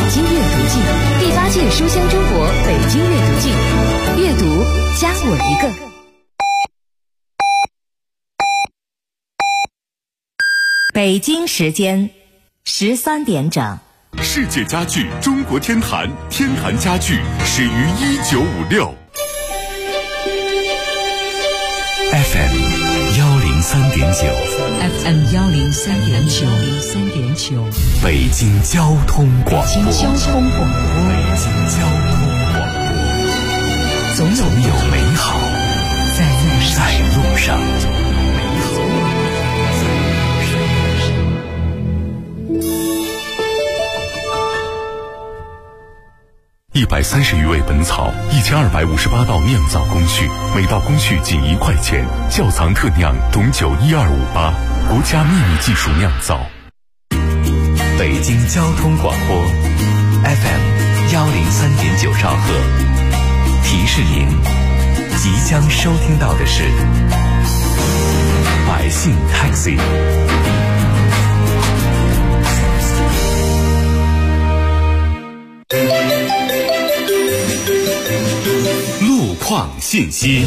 京阅读季第8届书香中国北京阅读季，阅读加我一个。 北京时间13点整。 世界家具中国天坛，天坛家具始于1956。FM 103.9， 北京交通广播，总有美好在路上。130余味本草，1258道酿造工序，每道工序仅1块钱。窖藏特酿董酒12588，国家秘密技术酿造。 北京交通广播 FM 103.9兆赫，提示您即将收听到的是百姓 Taxi。 路况信息，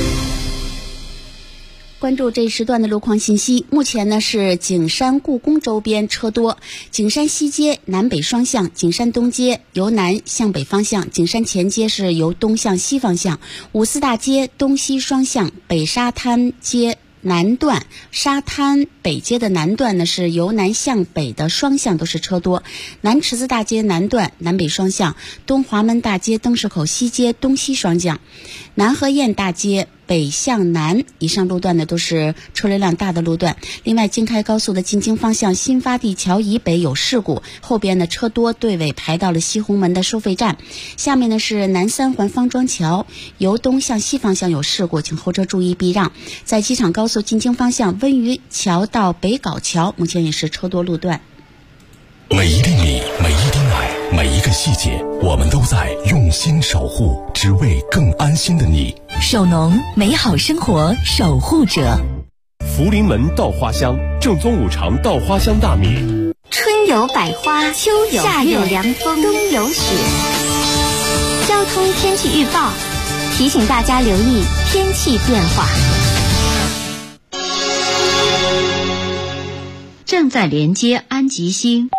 关注这一时段的路况信息。目前呢是景山故宫周边车多，景山西街南北双向，景山东街由南向北方向，景山前街是由东向西方向，五四大街东西双向，北沙滩街南段，沙滩北街的南段呢是由南向北的双向都是车多，南池子大街南段南北双向，东华门大街灯市口西街东西双向，南河堰大街北向南以上路段呢都是车流量大的路段。另外，京开高速的进京方向新发地桥以北有事故，后边呢车多，队尾排到了西红门的收费站。下面呢是南三环方庄桥由东向西方向有事故，请后车注意避让。在机场高速进京方向温榆桥到北碏桥目前也是车多路段。 每一粒米，每一丁爱，每一个细节，我们都在用心守护，只为更安心的你。 首农，美好生活守护者。 福临门稻花香，正宗五常稻花香大米。 春有百花，秋有夏有凉风，冬有雪。交通天气预报提醒大家留意天气变化。 正在连接安吉星。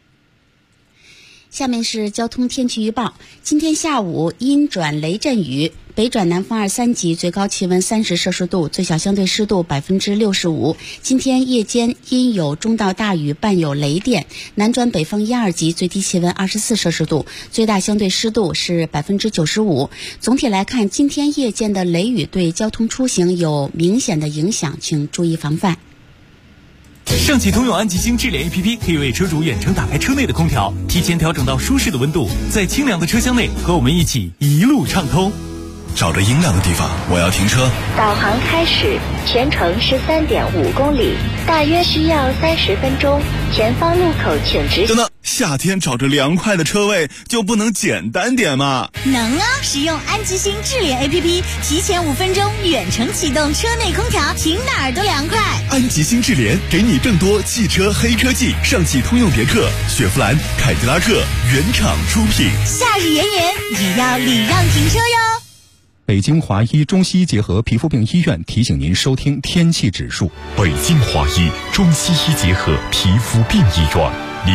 下面是交通天气预报。今天下午阴转雷阵雨，北转南风2、3级，最高气温30摄氏度，最小相对湿度65%。今天夜间阴有中到大雨，伴有雷电，南转北风1、2级，最低气温24摄氏度，最大相对湿度是95%。总体来看，今天夜间的雷雨对交通出行有明显的影响，请注意防范。 上汽通用安吉星智联 APP 可以为车主远程打开车内的空调，提前调整到舒适的温度，在清凉的车厢内和我们一起一路畅通。 找着阴凉的地方，我要停车。 导航开始，全程13.5公里，大约需要30分钟。前方路口请直行。 等等，夏天找着凉快的车位就不能简单点吗？ 能啊！使用安吉星智联 APP， 提前5分钟远程启动车内空调，停哪儿都凉快。 安吉星智联给你更多汽车黑科技，上汽通用别克、雪佛兰、凯迪拉克原厂出品。 夏日炎炎，也要礼让停车哟。 北京华医中西医结合皮肤病医院提醒您收听天气指数。 北京华医中西医结合皮肤病医院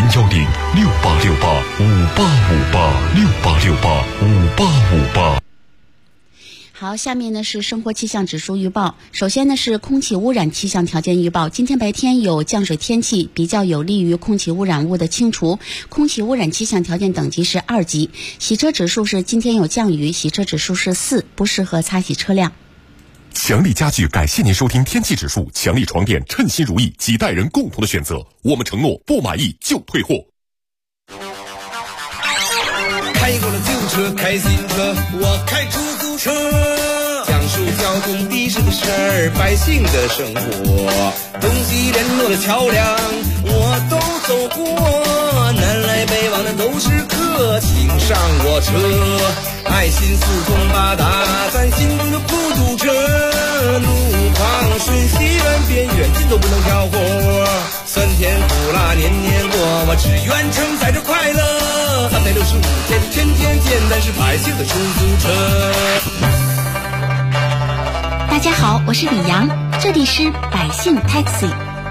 ，0106868585868685858。 好，下面呢是生活气象指数预报。首先呢是空气污染气象条件预报。今天白天有降水天气，比较有利于空气污染物的清除。空气污染气象条件等级是2级。洗车指数是今天有降雨，洗车指数是4，不适合擦洗车辆。 强力家具感谢您收听天气指数。强力床垫称心如意，几代人共同的选择。我们承诺不满意就退货。 开过了旧车，开新车，我开出租车，讲述交通的士的事儿，百姓的生活，东西联络的桥梁我都走过，南来北往的都是客，请上我车，爱心四通八达，咱心中的孤独者，路旁顺西远边远近都不能挑活，酸甜苦辣年年过，我只愿承载着快乐。 单是百姓的出租车。 大家好，我是李阳，这里是百姓 Taxi。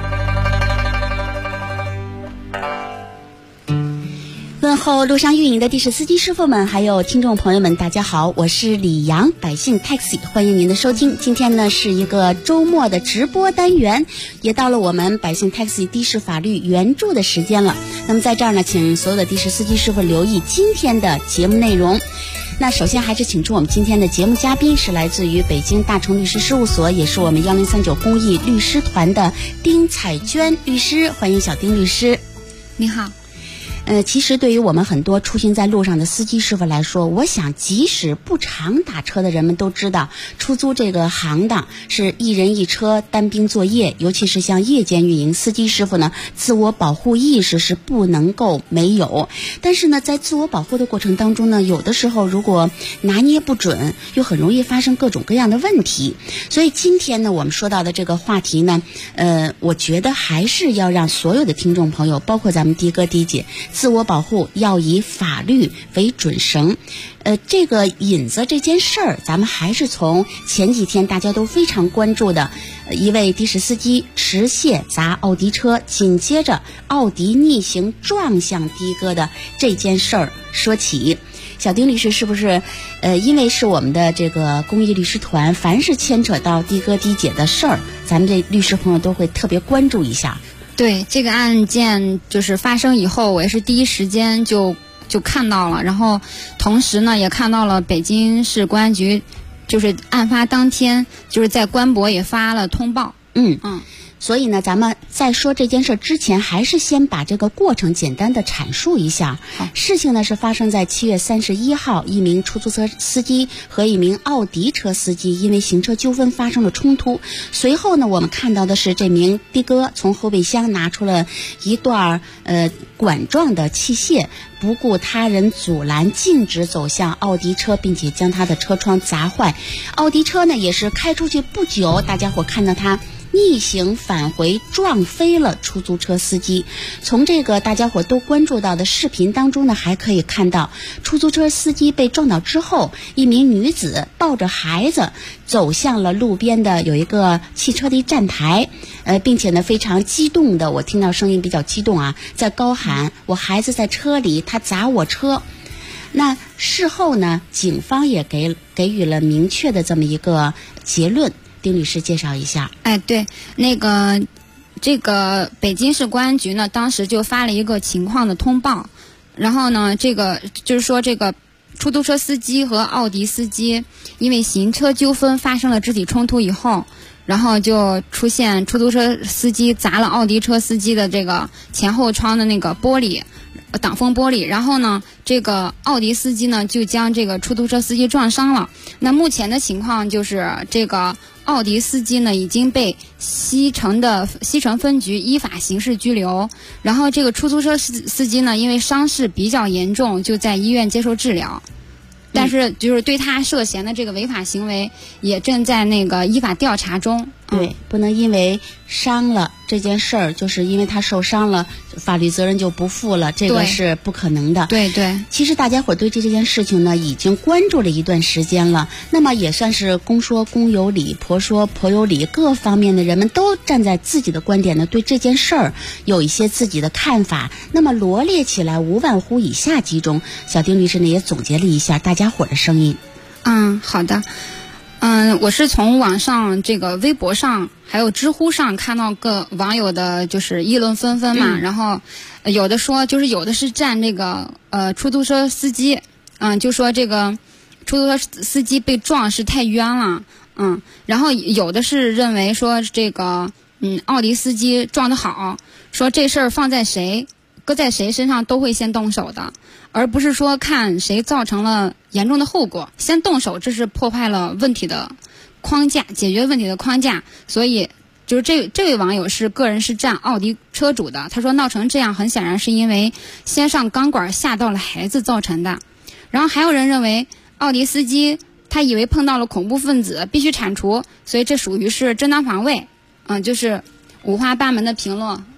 问候路上运营的的士司机师傅们，还有听众朋友们，大家好，我是李阳，百姓 Taxi， 欢迎您的收听。今天呢是一个周末的直播单元，也到了我们百姓 Taxi 的士法律援助的时间了。那么在这儿呢，请所有的的士司机师傅留意今天的节目内容。那首先还是请出我们今天的节目嘉宾，是来自于北京大成律师事务所，也是我们1039公益律师团的丁彩娟律师，欢迎小丁律师。 你好。 其实对于我们很多出行在路上的司机师傅来说，我想即使不常打车的人们都知道，出租这个行当是一人一车单兵作业，尤其是像夜间运营，司机师傅呢自我保护意识是不能够没有。但是呢，在自我保护的过程当中呢，有的时候如果拿捏不准，又很容易发生各种各样的问题。所以今天呢，我们说到的这个话题呢，我觉得还是要让所有的听众朋友，包括咱们的哥的姐，自我保护要以法律为准绳。这个引子这件事儿，咱们还是从前几天大家都非常关注的一位的士司机持械砸奥迪车，紧接着奥迪逆行撞向的哥的这件事儿说起。小丁律师是不是因为是我们的这个公益律师团，凡是牵扯到的哥的姐的事儿，咱们这律师朋友都会特别关注一下。 对，这个案件就是发生以后，我也是第一时间就看到了，然后同时呢也看到了北京市公安局就是案发当天就是在官博也发了通报。 所以呢，咱们在说这件事之前，还是先把这个过程简单的阐述一下。事情呢是发生在7月31号，一名出租车司机和一名奥迪车司机因为行车纠纷发生了冲突。随后呢，我们看到的是这名的哥从后备箱拿出了一段管状的器械，不顾他人阻拦，径直走向奥迪车，并且将他的车窗砸坏。奥迪车呢也是开出去不久，大家伙看到他逆行返回，撞飞了出租车司机。从这个大家伙都关注到的视频当中呢，还可以看到出租车司机被撞倒之后，一名女子抱着孩子走向了路边的有一个汽车的站台，并且呢非常激动的，我听到声音比较激动啊，在高喊我孩子在车里，他砸我车。那事后呢，警方也给予了明确的这么一个结论。丁律师介绍一下。 对，这个北京市公安局呢，当时就发了一个情况的通报，然后呢，这个就是说这个出租车司机和奥迪司机因为行车纠纷发生了肢体冲突以后，然后就出现出租车司机砸了奥迪车司机的这个前后窗的那个玻璃。挡风玻璃，然后呢，这个奥迪司机呢就将这个出租车司机撞伤了。那目前的情况就是这个奥迪司机呢已经被西城分局依法刑事拘留，然后这个出租车司机呢因为伤势比较严重，就在医院接受治疗。但是就是对他涉嫌的这个违法行为也正在那个依法调查中。 对，不能因为伤了这件事儿，就是因为他受伤了，法律责任就不负了，这个是不可能的。 对对。 其实大家伙对这件事情呢，已经关注了一段时间了。那么也算是公说公有理，婆说婆有理，各方面的人们都站在自己的观点呢，对这件事儿有一些自己的看法。那么罗列起来无外乎以下几种，小丁律师呢也总结了一下大家伙的声音。 好的。我是从网上这个微博上还有知乎上看到各网友的就是议论纷纷嘛，然后有的说就是有的是站这个出租车司机，就说这个出租车司机被撞是太冤了，然后有的是认为说这个奥迪司机撞得好，说这事儿放在谁搁在谁身上都会先动手的，而不是说看谁造成了严重的后果先动手，这是破坏了问题的框架，解决问题的框架。所以就是这位网友是个人是站奥迪车主的，他说闹成这样很显然是因为先上钢管吓到了孩子造成的。然后还有人认为奥迪司机他以为碰到了恐怖分子必须铲除，所以这属于是正当防卫。就是五花八门的评论，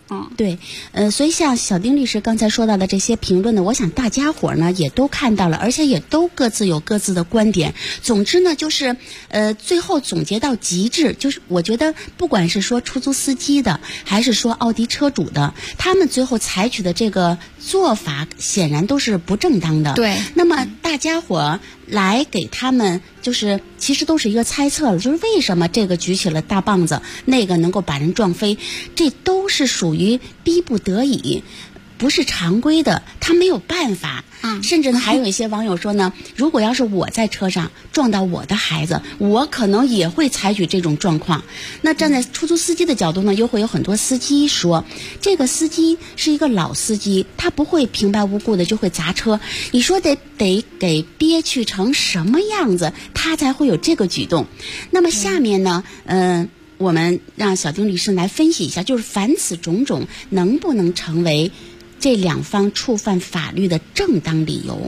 对，所以像小丁律师刚才说到的这些评论呢，我想大家伙呢也都看到了，而且也都各自有各自的观点。总之呢，就是最后总结到极致，就是我觉得不管是说出租司机的，还是说奥迪车主的，他们最后采取的这个做法显然都是不正当的。 对， 那么大家伙来给他们就是其实都是一个猜测了，就是为什么这个举起了大棒子，那个能够把人撞飞，这都是属于逼不得已，不是常规的，他没有办法。甚至呢，还有一些网友说呢，如果要是我在车上撞到我的孩子，我可能也会采取这种状况。那站在出租司机的角度呢，又会有很多司机说，这个司机是一个老司机，他不会平白无故的就会砸车，你说得给憋屈成什么样子，他才会有这个举动。那么下面呢，我们让小丁律师来分析一下，就是凡此种种能不能成为这两方触犯法律的正当理由？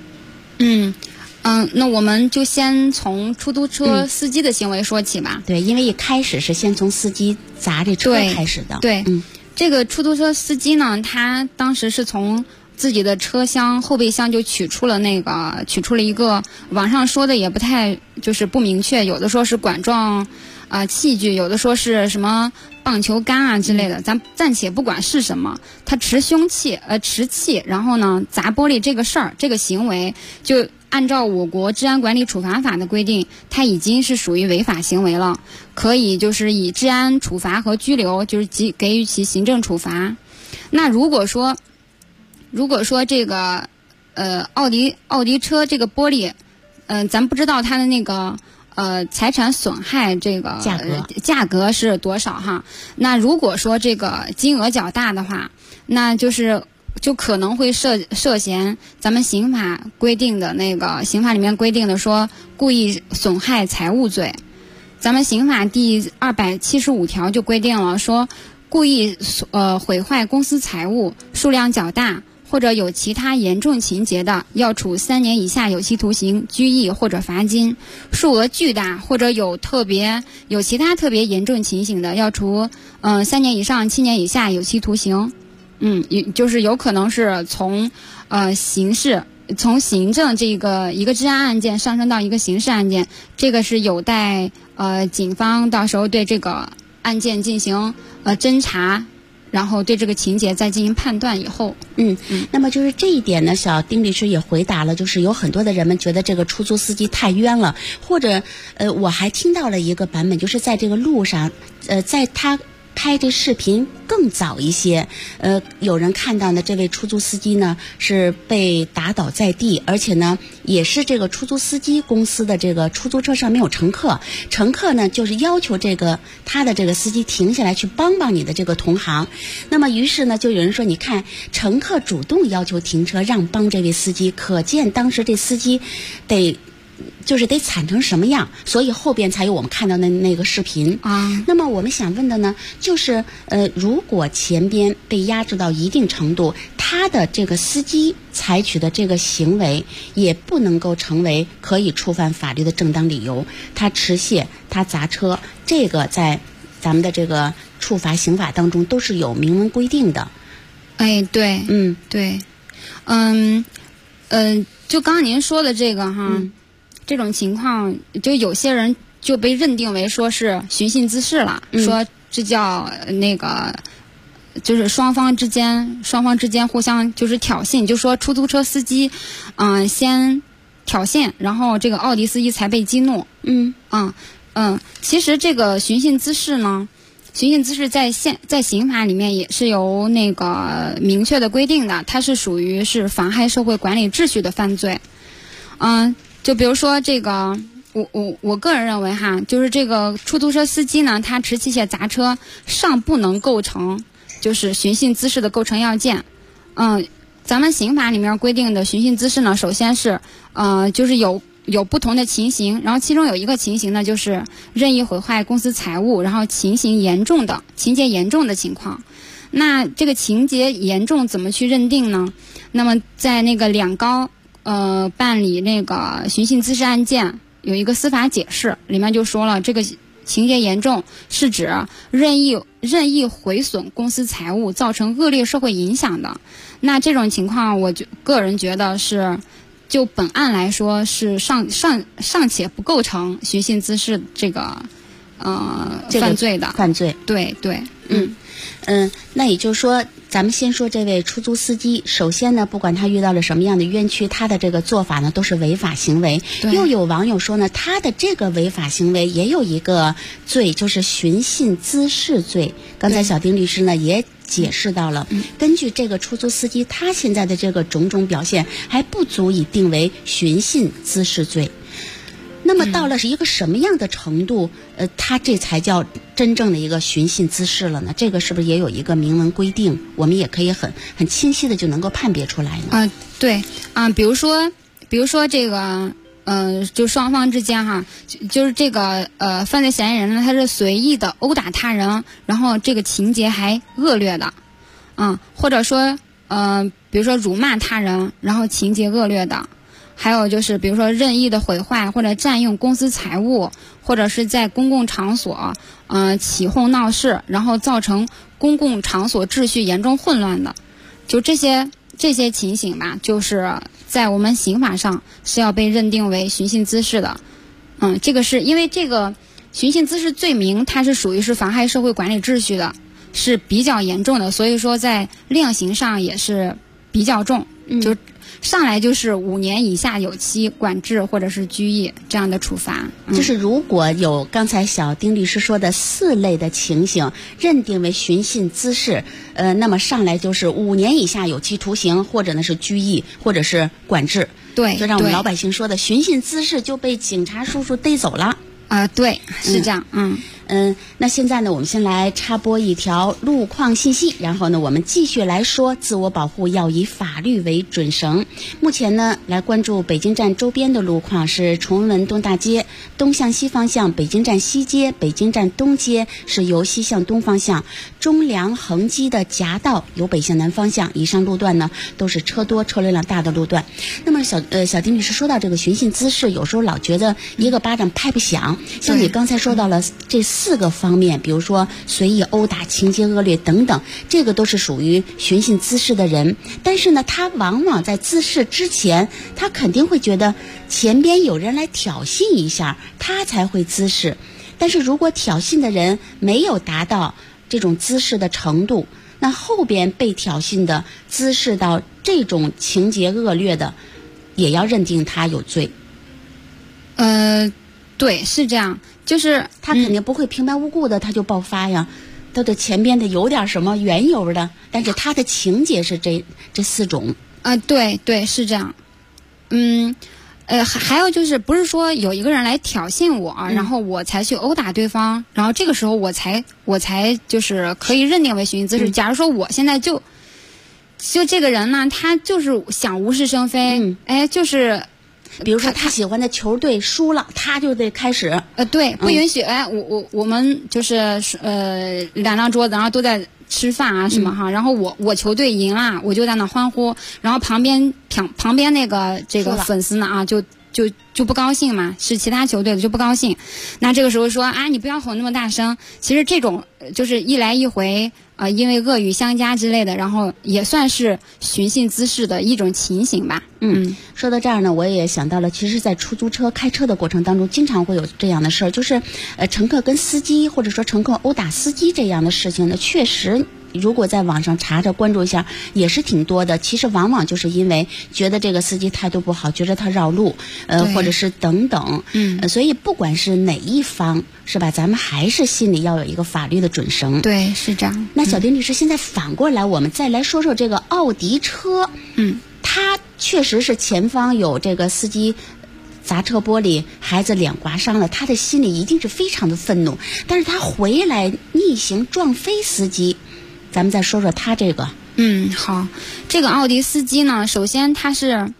那我们就先从出租车司机的行为说起吧。 对，因为一开始是先从司机砸这车开始的。 对，这个出租车司机呢，他当时是从自己的车厢后备箱就取出了一个，网上说的也不太就是不明确，有的说是管状器具，有的说是什么棒球杆啊之类的，咱暂且不管是什么，他持气，然后呢砸玻璃这个事儿，这个行为就按照我国治安管理处罚法的规定，它已经是属于违法行为了，可以就是以治安处罚和拘留，就是给予其行政处罚。那如果说这个奥迪车这个玻璃，咱不知道它的那个财产损害这个价格是多少哈？那如果说这个金额较大的话，那就可能会涉嫌咱们刑法规定的刑法里面规定的说故意损害财物罪。咱们刑法第275条就规定了说，故意毁坏公私财物数量较大，或者有其他严重情节的，要处3年以下有期徒刑、拘役或者罚金；数额巨大或者有其他特别严重情形的，要处3年以上7年以下有期徒刑。就是有可能是从行政这个一个治安案件上升到一个刑事案件，这个是有待警方到时候对这个案件进行侦查，然后对这个情节再进行判断以后。 那么就是这一点呢，小丁律师也回答了，就是有很多的人们觉得这个出租司机太冤了，或者我还听到了一个版本，就是在这个路上在他拍这视频更早一些，有人看到呢，这位出租司机呢是被打倒在地，而且呢也是这个出租司机公司的这个出租车上没有乘客，乘客呢就是要求他的这个司机停下来去帮你的这个同行。那么于是呢就有人说，你看乘客主动要求停车让帮这位司机，可见当时这司机得惨成什么样，所以后边才有我们看到的那个视频啊。那么我们想问的呢，就是如果前边被压制到一定程度，他的这个司机采取的这个行为也不能够成为可以触犯法律的正当理由。他持械，他砸车，这个在咱们的这个处罚刑法当中都是有明文规定的。 对，对，就刚刚您说的这个哈。这种情况，就有些人就被认定为说是寻衅滋事了，说这叫就是双方之间互相就是挑衅，就说出租车司机先挑衅，然后这个奥迪司机才被激怒。其实这个寻衅滋事呢，在刑法里面也是有明确的规定的，它是属于是妨害社会管理秩序的犯罪。就比如说这个，我个人认为哈，就是这个出租车司机呢，他持器械砸车尚不能构成就是寻衅滋事的构成要件。咱们刑法里面规定的寻衅滋事呢，首先是就是有不同的情形，然后其中有一个情形呢，就是任意毁坏公私财物，然后情节严重的情况。那这个情节严重怎么去认定呢？那么在两高办理寻衅滋事案件有一个司法解释，里面就说了，这个情节严重是指任意毁损公司财物，造成恶劣社会影响的。那这种情况，我个人觉得是，就本案来说是尚且不构成寻衅滋事这个犯罪的犯罪。 对对， 那也就是说，咱们先说这位出租司机。首先呢，不管他遇到了什么样的冤屈，他的这个做法呢都是违法行为。又有网友说呢，他的这个违法行为也有一个罪，就是寻衅滋事罪。刚才小丁律师呢也解释到了，根据这个出租司机他现在的这个种种表现，还不足以定为寻衅滋事罪。那么到了是一个什么样的程度，他这才叫真正的一个寻衅滋事了呢？这个是不是也有一个明文规定？我们也可以很清晰的就能够判别出来呢？ 对比如说这个就双方之间哈，就是这个犯罪嫌疑人呢，他是随意的殴打他人，然后这个情节还恶劣的，或者说比如说辱骂他人，然后情节恶劣的。还有就是比如说任意的毁坏或者占用公司财物，或者是在公共场所起哄闹事，然后造成公共场所秩序严重混乱的，就这些情形吧，就是在我们刑法上是要被认定为寻衅滋事的。这个是因为这个寻衅滋事罪名它是属于是妨害社会管理秩序的，是比较严重的，所以说在量刑上也是比较重，就上来就是5年以下有期管制或者是拘役这样的处罚。 就是如果有刚才小丁律师说的4类的情形认定为寻衅滋事，那么上来就是5年以下有期徒刑，或者呢是拘役，或者是管制。 对， 就让我们老百姓说的寻衅滋事就被警察叔叔逮走了。 对，是这样。 那现在呢，我们先来插播一条路况信息，然后呢，我们继续来说自我保护要以法律为准绳。目前呢，来关注北京站周边的路况是崇文东大街东向西方向，北京站西街、北京站东街是由西向东方向，中粮横基的夹道由北向南方向。以上路段呢都是车多车流量大的路段。那么小丁律师说到这个寻衅滋事，有时候老觉得一个巴掌拍不响，像你刚才说到了这4个方面，比如说随意殴打、情节恶劣等等，这个都是属于寻衅滋事的人。但是呢，他往往在滋事之前，他肯定会觉得前边有人来挑衅一下，他才会滋事。但是如果挑衅的人没有达到这种滋事的程度，那后边被挑衅的滋事到这种情节恶劣的，也要认定他有罪。 对，是这样，就是他肯定不会平白无故的他就爆发呀，他的前边的有点什么缘由的，但是他的情节是这4种。 对，是这样。还有就是不是说有一个人来挑衅我，然后我才去殴打对方，然后这个时候我才就是可以认定为寻衅滋事。假如说我现在就这个人呢，他就是想无事生非，就是比如说他喜欢的球队输了，他就得开始对，不允许我们就是2张桌子，然后都在吃饭啊什么哈，然后我球队赢了，我就在那欢呼，然后旁边那个这个粉丝呢就不高兴嘛，是其他球队的就不高兴，那这个时候说你不要吼那么大声，其实这种就是一来一回因为恶语相加之类的，然后也算是寻衅滋事的一种情形吧。 说到这儿呢，我也想到了，其实在出租车开车的过程当中，经常会有这样的事儿，就是乘客跟司机，或者说乘客殴打司机这样的事情呢，确实如果在网上查着关注一下也是挺多的。其实往往就是因为觉得这个司机态度不好，觉得他绕路或者是等等。所以不管是哪一方是吧，咱们还是心里要有一个法律的准绳。 对，是这样。 那小丁律师，现在反过来我们再来说说这个奥迪车。它确实是前方有这个司机砸车玻璃，孩子脸刮伤了，他的心里一定是非常的愤怒，但是他回来逆行撞飞司机。咱们再说说他这个。 好，这个奥迪司机呢，首先他分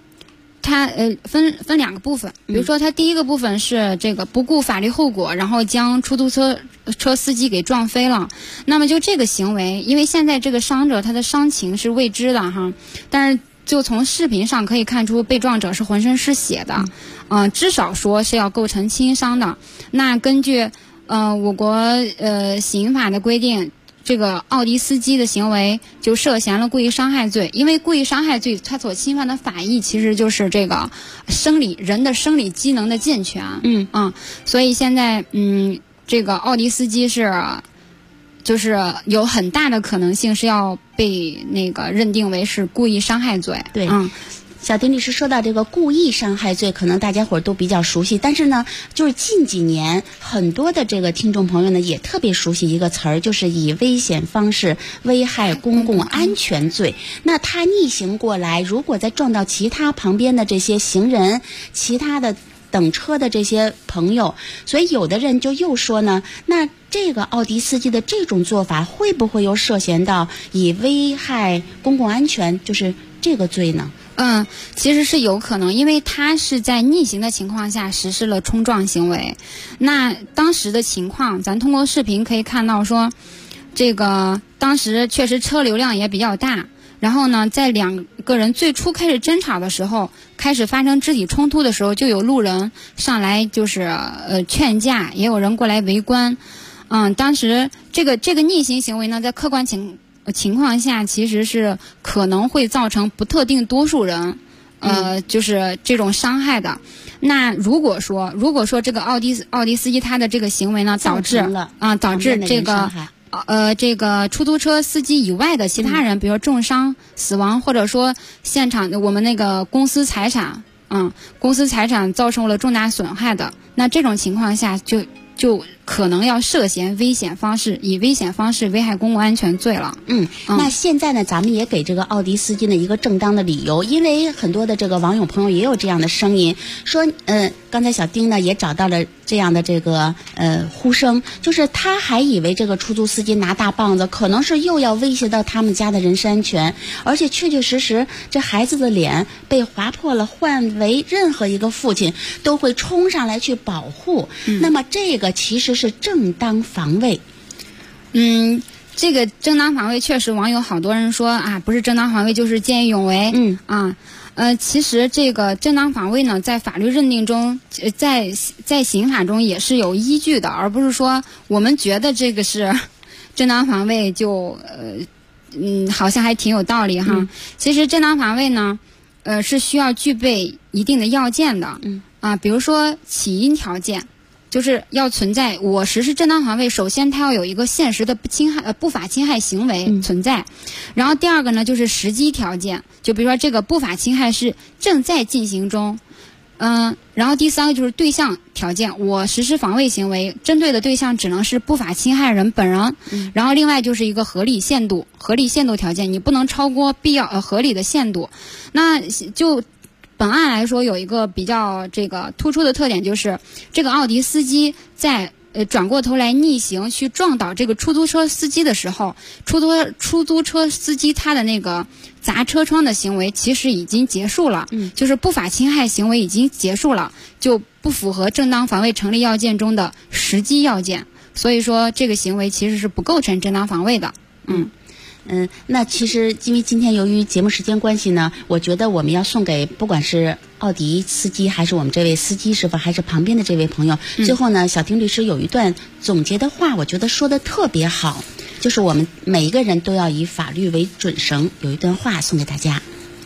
2个部分，比如说他第一个部分是这个不顾法律后果，然后将出租车司机给撞飞了。那么就这个行为，因为现在这个伤者他的伤情是未知的哈，但是就从视频上可以看出被撞者是浑身是血的，至少说是要构成轻伤的。那根据我国刑法的规定，这个奥迪司机的行为就涉嫌了故意伤害罪。因为故意伤害罪它所侵犯的法益其实就是这个人的生理机能的健全。所以现在这个奥迪司机就是有很大的可能性是要被那个认定为是故意伤害罪。 对，小丁律师说到这个故意伤害罪，可能大家伙儿都比较熟悉，但是呢，就是近几年很多的这个听众朋友呢，也特别熟悉一个词儿，就是以危险方式危害公共安全罪。那他逆行过来，如果再撞到其他旁边的这些行人、其他的等车的这些朋友，所以有的人就又说呢，那这个奥迪司机的这种做法会不会又涉嫌到以危害公共安全，就是这个罪呢？ 其实是有可能，因为他是在逆行的情况下实施了冲撞行为。那当时的情况，咱通过视频可以看到说，这个当时确实车流量也比较大。然后呢，在两个人最初开始争吵的时候，开始发生肢体冲突的时候，就有路人上来就是劝架，也有人过来围观。当时这个逆行行为呢，在客观情况下，其实是可能会造成不特定多数人，就是这种伤害的。那如果说这个奥迪司机他的这个行为呢，导致这个出租车司机以外的其他人，比如重伤、死亡，或者说现场我们那个公司财产造成了重大损害的，那这种情况下就可能要涉嫌以危险方式危害公共安全罪了。 那现在呢，咱们也给这个奥迪司机呢一个正当的理由，因为很多的这个网友朋友也有这样的声音，说刚才小丁呢也找到了这样的这个呼声，就是他还以为这个出租司机拿大棒子，可能是又要威胁到他们家的人身安全，而且确确实实这孩子的脸被划破了，换为任何一个父亲都会冲上来去保护。那么这个其实是正当防卫。 这个正当防卫确实网友好多人说啊，不是正当防卫就是见义勇为。其实这个正当防卫呢，在法律认定中，在刑法中也是有依据的，而不是说我们觉得这个是正当防卫就好像还挺有道理哈。其实正当防卫呢，是需要具备一定的要件的。比如说起因条件。就是要存在我实施正当防卫，首先它要有一个现实的不法侵害行为存在，然后第二个呢就是时机条件，就比如说这个不法侵害是正在进行中，然后第三个就是对象条件，我实施防卫行为针对的对象只能是不法侵害人本人，然后另外就是一个合理限度条件，你不能超过合理的限度。那就本案来说，有一个比较这个突出的特点，就是这个奥迪司机在转过头来逆行去撞倒这个出租车司机的时候，出租车司机他的那个砸车窗的行为其实已经结束了，就是不法侵害行为已经结束了，就不符合正当防卫成立要件中的时机要件，所以说这个行为其实是不构成正当防卫的。 那其实因为今天由于节目时间关系呢，我觉得我们要送给不管是奥迪司机还是我们这位司机师傅还是旁边的这位朋友，最后呢小丁律师有一段总结的话，我觉得说的特别好，就是我们每一个人都要以法律为准绳，有一段话送给大家。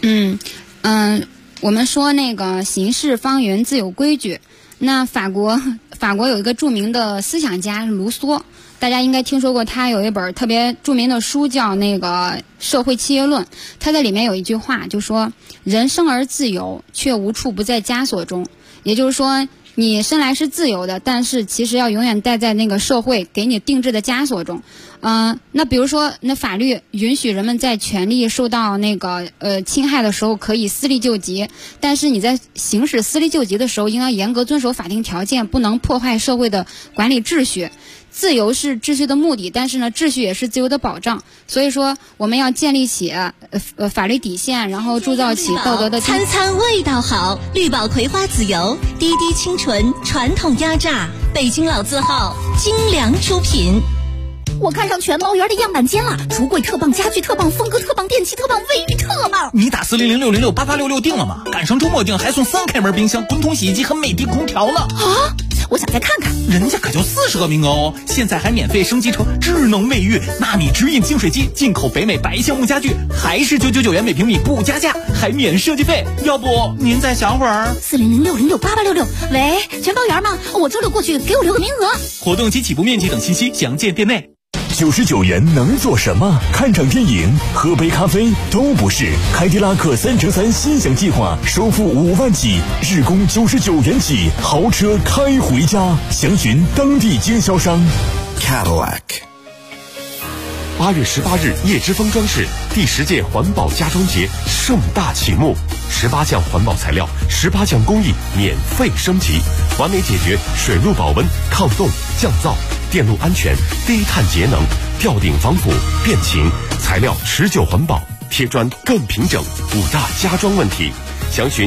我们说那个行事方圆自有规矩，那法国有一个著名的思想家卢梭，大家应该听说过，他有一本特别著名的书叫那个《社会契约论》，他在里面有一句话就说，人生而自由，却无处不在枷锁中。也就是说，你生来是自由的，但是其实要永远待在那个社会给你定制的枷锁中。那比如说，那法律允许人们在权利受到那个侵害的时候可以私力救济，但是你在行使私力救济的时候，应当严格遵守法定条件，不能破坏社会的管理秩序。自由是秩序的目的，但是呢，秩序也是自由的保障。所以说，我们要建立起法律底线，然后铸造起道德的。 餐餐味道好，绿宝葵花籽油，滴滴清纯，传统压榨，北京老字号，精良出品。 我看上全猫园的样板间了，橱柜特棒，家具特棒，风格特棒，电器特棒，卫浴特棒。 你打400668866定了吗？赶上周末定还送3开门冰箱、滚筒洗衣机和美的空调呢。 我想再看看。 人家可就40个名额哦，现在还免费升级成智能卫浴，纳米直饮净水机，进口北美白橡木家具，还是999元每平米不加价，还免设计费。要不您再想会儿 400606866，喂，全包圆吗？我周六过去，给我留个名额。 活动及起步面积等信息详见店内。 99元能做什么？看场电影、喝杯咖啡都不是。凯迪拉克3乘3心想计划，首付5万起，日供99元起，豪车开回家。详询当地经销商。 Cadillac。8月18日，叶之峰装饰第10届环保家装节盛大启幕，18项环保材料，18项工艺免费升级，完美解决水路保温、抗冻、降噪、电路安全、低碳节能、吊顶防腐、变形，材料持久环保，贴砖更平整，5大家装问题。详询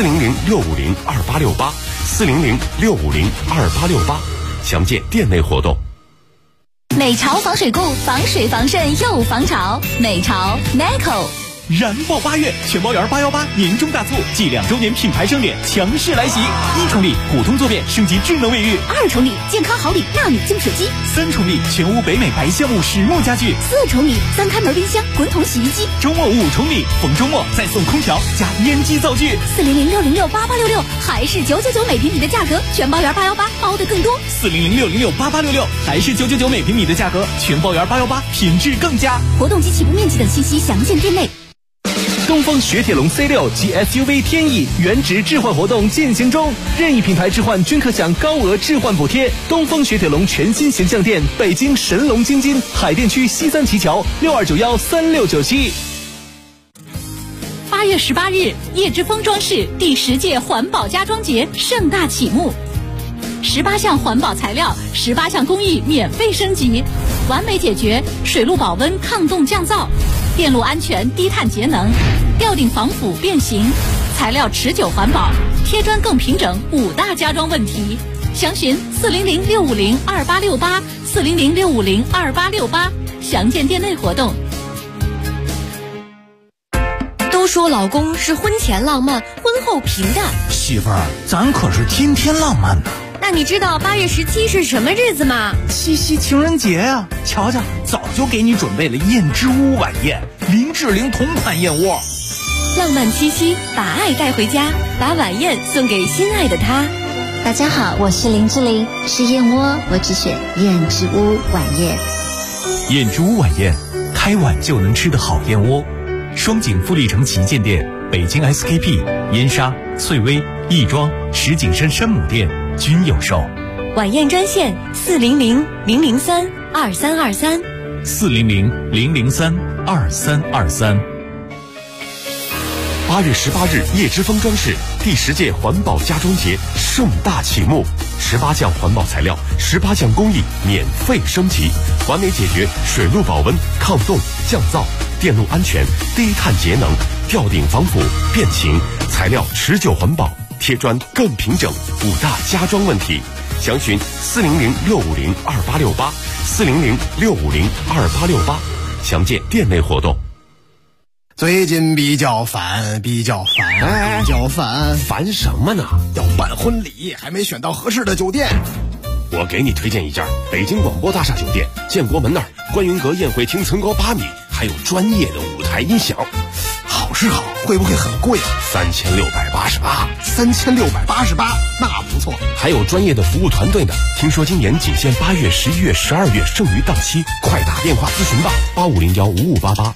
400-650-2868，400-650-2868，详见店内活动。 美潮防水固，防水防渗又防潮。美潮 Neco。 燃爆8月，全包圆818年终大促，继2周年品牌盛典强势来袭！1重力普通坐便升级智能卫浴 ，2重力健康好礼纳米净水机 ，3重力全屋北美白橡木实木家具 ，4重力3开门冰箱、滚筒洗衣机。 周末5重力，逢周末再送空调加烟机灶具。 400-606-8866，还是999每平米的价格，全包圆818包的更多。 400-606-8866，还是999每平米的价格，全包圆818品质更佳。 活动及起步面积等信息详见店内。 东风雪铁龙 C6 及 SUV 天翼原值置换活动进行中，任意品牌置换均可享高额置换补贴。东风雪铁龙全新形象店，北京神龙京津海淀区西三旗桥62913697。 8月18日，叶之峰装饰第10届环保家装节盛大启幕，18项环保材料，18项工艺免费升级，完美解决水路保温、抗冻降噪、电路安全、低碳节能、吊顶防腐变形，材料持久环保，贴砖更平整，5大家装问题。详询400-650-2868，400-650-2868，详见店内活动。 都说老公是婚前浪漫，婚后平淡。 媳妇儿，咱可是天天浪漫呢。 那你知道8月17是什么日子吗？ 七夕情人节呀！瞧瞧，早就给你准备了燕之屋晚宴，林志玲同款燕窝。 浪漫七夕，把爱带回家，把晚宴送给心爱的他。 大家好，我是林志玲，吃燕窝我只选燕之屋晚宴。 燕之屋晚宴，开碗就能吃的好燕窝。双井富力城旗舰店、北京 SKP、燕莎、翠微、亦庄、石景山山姆店均有售。 晚宴专线400-003-2323。 400-003-2323。 8月18日，叶之峰装饰第10届环保家装节盛大启幕，18项环保材料，18项工艺免费升级，完美解决水路保温、抗冻、降噪、电路安全、低碳节能、吊顶防腐、变形，材料持久环保，贴砖更平整，5大家装问题。详询400-650-2868，400-650-2868，详见店内活动。 最近比较烦， 烦什么呢？ 要办婚礼，还没选到合适的酒店。 我给你推荐一家北京广播大厦酒店，建国门那儿观云阁宴会厅层高8米，还有专业的舞台音响。 好是好，会不会很贵啊？3688，那不错。 还有专业的服务团队呢。听说今年仅限8月、11月、12月剩余档期，快打电话咨询吧，8501-5588。